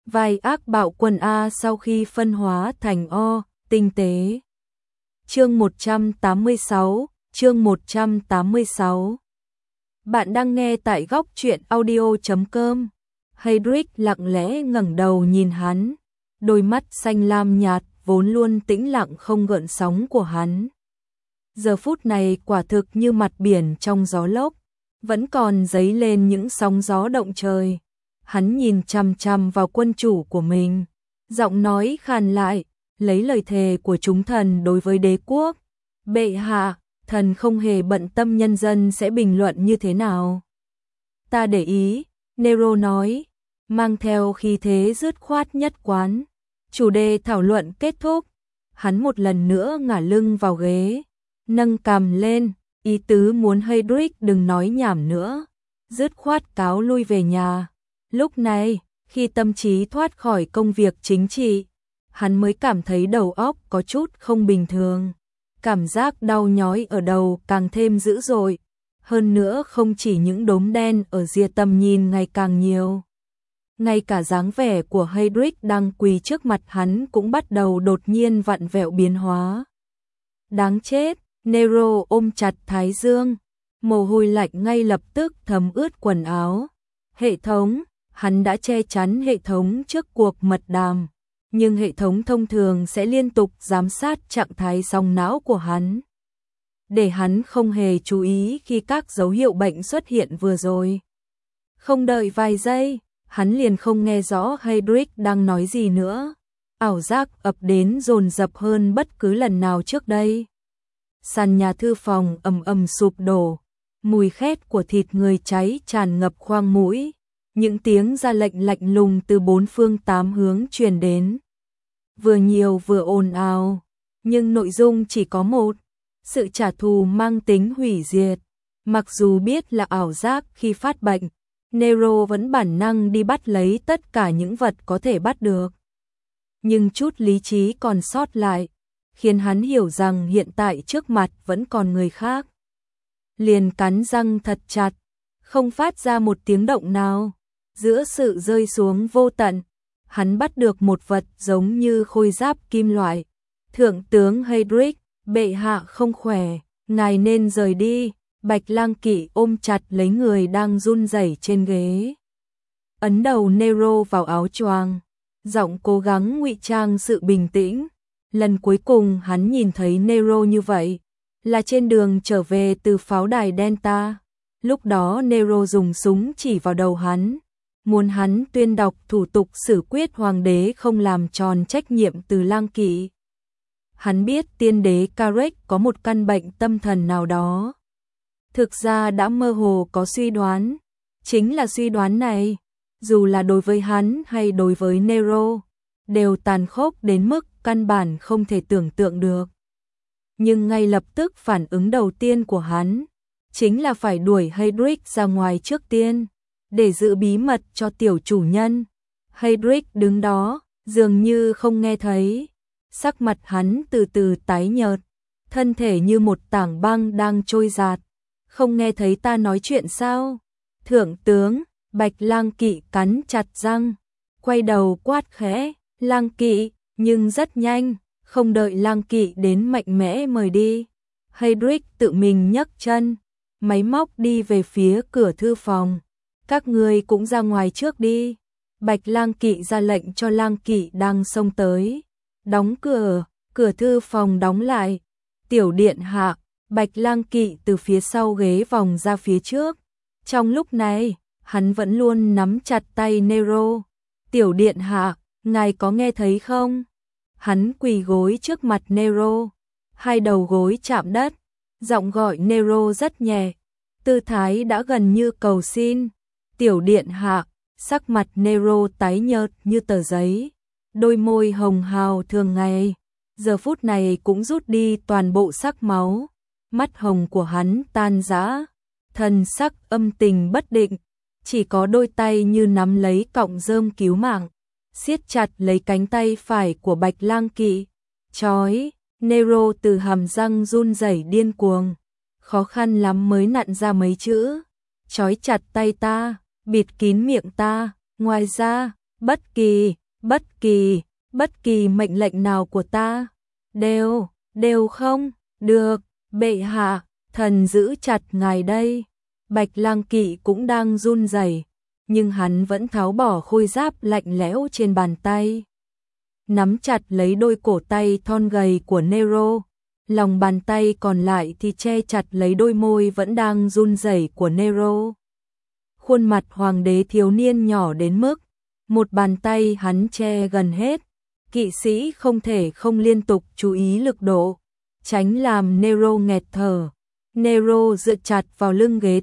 vai ác bạo quân A sau khi phân hóa thành O, tinh tế. Chương 186. Bạn đang nghe tại góc truyện audio.com. Heydrich lặng lẽ ngẩng đầu nhìn hắn, đôi mắt xanh lam nhạt vốn luôn tĩnh lặng không gợn sóng của hắn. Giờ phút này quả thực như mặt biển trong gió lốc, vẫn còn dấy lên những sóng gió động trời. Hắn nhìn chằm chằm vào quân chủ của mình, giọng nói khàn lại, lấy lời thề của chúng thần đối với đế quốc. Bệ hạ, thần không hề bận tâm nhân dân sẽ bình luận như thế nào. Ta để ý, Nero nói, mang theo khí thế dứt khoát nhất quán. Chủ đề thảo luận kết thúc, hắn một lần nữa ngả lưng vào ghế, nâng cằm lên, ý tứ muốn Heydrich đừng nói nhảm nữa, dứt khoát cáo lui về nhà. Lúc này, khi tâm trí thoát khỏi công việc chính trị, hắn mới cảm thấy đầu óc có chút không bình thường. Cảm giác đau nhói ở đầu càng thêm dữ dội. Hơn nữa không chỉ những đốm đen ở rìa tầm nhìn ngày càng nhiều. Ngay cả dáng vẻ của Heydrich đang quỳ trước mặt hắn cũng bắt đầu đột nhiên vặn vẹo biến hóa. Đáng chết, Nero ôm chặt thái dương. Mồ hôi lạnh ngay lập tức thấm ướt quần áo. Hệ thống, hắn đã che chắn hệ thống trước cuộc mật đàm. Nhưng hệ thống thông thường sẽ liên tục giám sát trạng thái sóng não của hắn, để hắn không hề chú ý khi các dấu hiệu bệnh xuất hiện vừa rồi. Không đợi vài giây, hắn liền không nghe rõ Heydrich đang nói gì nữa. Ảo giác ập đến dồn dập hơn bất cứ lần nào trước đây. Sàn nhà thư phòng ầm ầm sụp đổ, mùi khét của thịt người cháy tràn ngập khoang mũi. Những tiếng ra lệnh lạnh lùng từ bốn phương tám hướng truyền đến. Vừa nhiều vừa ồn ào, nhưng nội dung chỉ có một, sự trả thù mang tính hủy diệt. Mặc dù biết là ảo giác khi phát bệnh, Nero vẫn bản năng đi bắt lấy tất cả những vật có thể bắt được. Nhưng chút lý trí còn sót lại, khiến hắn hiểu rằng hiện tại trước mặt vẫn còn người khác. Liền cắn răng thật chặt, không phát ra một tiếng động nào. Giữa sự rơi xuống vô tận, hắn bắt được một vật giống như khôi giáp kim loại. Thượng tướng Heydrich, bệ hạ không khỏe, ngài nên rời đi. Bạch Lang Kỵ ôm chặt lấy người đang run rẩy trên ghế, ấn đầu Nero vào áo choàng, giọng cố gắng ngụy trang sự bình tĩnh. Lần cuối cùng hắn nhìn thấy Nero như vậy là trên đường trở về từ pháo đài Delta. Lúc đó Nero dùng súng chỉ vào đầu hắn, muốn hắn tuyên đọc thủ tục xử quyết hoàng đế không làm tròn trách nhiệm từ Lang Kỵ. Hắn biết tiên đế Karek có một căn bệnh tâm thần nào đó. Thực ra đã mơ hồ có suy đoán, chính là suy đoán này, dù là đối với hắn hay đối với Nero, đều tàn khốc đến mức căn bản không thể tưởng tượng được. Nhưng ngay lập tức phản ứng đầu tiên của hắn, chính là phải đuổi Heydrich ra ngoài trước tiên, để giữ bí mật cho tiểu chủ nhân. Heydrich đứng đó, dường như không nghe thấy. Sắc mặt hắn từ từ tái nhợt, thân thể như một tảng băng đang trôi giạt. Không nghe thấy ta nói chuyện sao? Thượng tướng, Bạch Lang Kỵ cắn chặt răng, quay đầu quát khẽ, Lang Kỵ, nhưng rất nhanh, không đợi Lang Kỵ đến mạnh mẽ mời đi. Heydrich tự mình nhấc chân, máy móc đi về phía cửa thư phòng. Các ngươi cũng ra ngoài trước đi. Bạch Lang Kỵ ra lệnh cho Lang Kỵ đang xông tới. Đóng cửa, cửa thư phòng đóng lại. Tiểu điện hạ, Bạch Lang Kỵ từ phía sau ghế vòng ra phía trước. Trong lúc này, hắn vẫn luôn nắm chặt tay Nero. Tiểu điện hạ, ngài có nghe thấy không? Hắn quỳ gối trước mặt Nero, hai đầu gối chạm đất, giọng gọi Nero rất nhẹ, tư thái đã gần như cầu xin. Tiểu điện hạ, sắc mặt Nero tái nhợt như tờ giấy, đôi môi hồng hào thường ngày, giờ phút này cũng rút đi toàn bộ sắc máu, mắt hồng của hắn tan rã, thần sắc âm tình bất định, chỉ có đôi tay như nắm lấy cọng rơm cứu mạng, siết chặt lấy cánh tay phải của Bạch Lang Kỵ. Chói, Nero từ hàm răng run rẩy điên cuồng, khó khăn lắm mới nặn ra mấy chữ, chói chặt tay ta, bịt kín miệng ta, ngoài ra, bất kỳ mệnh lệnh nào của ta, đều không được, bệ hạ, thần giữ chặt ngài đây. Bạch Lang Kỵ cũng đang run rẩy, nhưng hắn vẫn tháo bỏ khôi giáp lạnh lẽo trên bàn tay, nắm chặt lấy đôi cổ tay thon gầy của Nero, lòng bàn tay còn lại thì che chặt lấy đôi môi vẫn đang run rẩy của Nero. Khuôn mặt hoàng đế thiếu niên nhỏ đến mức một bàn tay hắn che gần hết, kỵ sĩ không thể không liên tục chú ý lực độ, tránh làm Nero nghẹt thở. Nero dựa chặt vào lưng ghế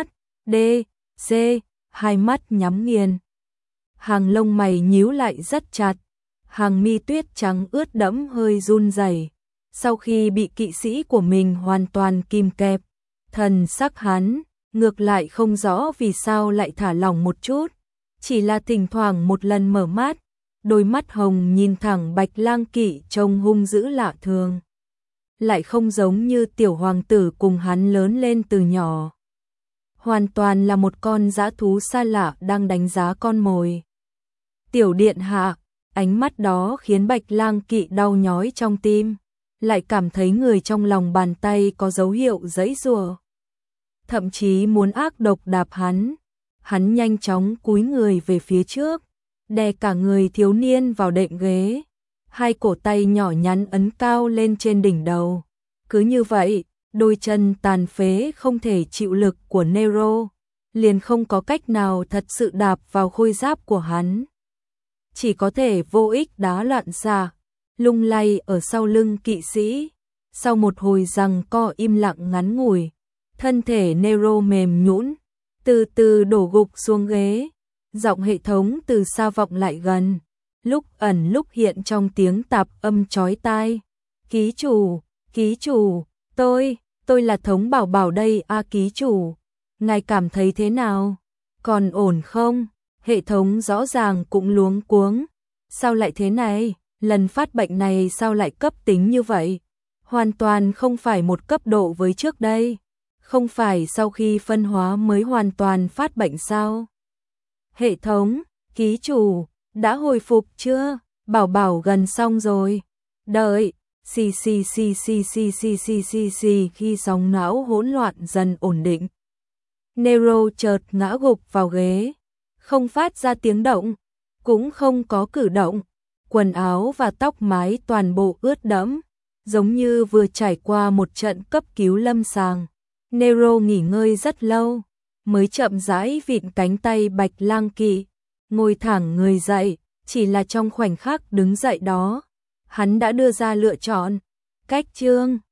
THDC, hai mắt nhắm nghiền. Hàng lông mày nhíu lại rất chặt, hàng mi tuyết trắng ướt đẫm hơi run rẩy. Sau khi bị kỵ sĩ của mình hoàn toàn kìm kẹp, thần sắc hắn ngược lại không rõ vì sao lại thả lỏng một chút, chỉ là thỉnh thoảng một lần mở mắt, đôi mắt hồng nhìn thẳng Bạch Lang Kỵ trông hung dữ lạ thường, lại không giống như tiểu hoàng tử cùng hắn lớn lên từ nhỏ. Hoàn toàn là một con dã thú xa lạ đang đánh giá con mồi. Tiểu điện hạ, ánh mắt đó khiến Bạch Lang Kỵ đau nhói trong tim, lại cảm thấy người trong lòng bàn tay có dấu hiệu giãy giụa, thậm chí muốn ác độc đạp hắn. Hắn nhanh chóng cúi người về phía trước, đè cả người thiếu niên vào đệm ghế, hai cổ tay nhỏ nhắn ấn cao lên trên đỉnh đầu. Cứ như vậy, đôi chân tàn phế không thể chịu lực của Nero, liền không có cách nào thật sự đạp vào khôi giáp của hắn. Chỉ có thể vô ích đá loạn xạ, lung lay ở sau lưng kỵ sĩ. Sau một hồi giằng co im lặng ngắn ngủi, thân thể Nero mềm nhũn, từ từ đổ gục xuống ghế. Giọng hệ thống từ xa vọng lại gần, lúc ẩn lúc hiện trong tiếng tạp âm chói tai. Ký chủ, tôi là Thống Bảo Bảo đây a ký chủ. Ngài cảm thấy thế nào? Còn ổn không? Hệ thống rõ ràng cũng luống cuống. Sao lại thế này? Lần phát bệnh này sao lại cấp tính như vậy? Hoàn toàn không phải một cấp độ với trước đây. Không phải sau khi phân hóa mới hoàn toàn phát bệnh sao? Hệ thống, ký chủ, đã hồi phục chưa? Bảo Bảo gần xong rồi. Đợi, xì khi sóng não hỗn loạn dần ổn định. Nero chợt ngã gục vào ghế, không phát ra tiếng động, cũng không có cử động. Quần áo và tóc mái toàn bộ ướt đẫm, giống như vừa trải qua một trận cấp cứu lâm sàng. Nero nghỉ ngơi rất lâu, mới chậm rãi vịn cánh tay Bạch Lang Kỵ, ngồi thẳng người dậy. Chỉ là trong khoảnh khắc đứng dậy đó, hắn đã đưa ra lựa chọn. Cách chương